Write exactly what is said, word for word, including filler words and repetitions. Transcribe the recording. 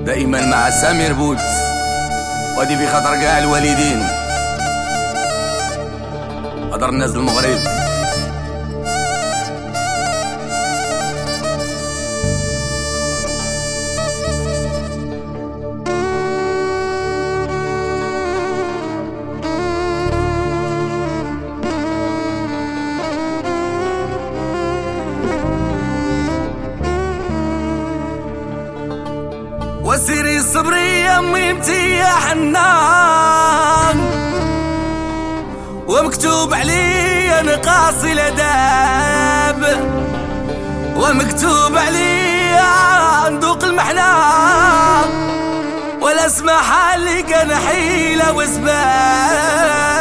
دائما مع سامر بوت، وهذه في خاطر كاع الوالدين، خاطر الناس المغرب. وسيري صبري يا امي انتي يا حنان، ومكتوب علي انا قاصي الاداب، ومكتوب علي ندوق المحنان، ولا اسمح لي كان حيله وسباب.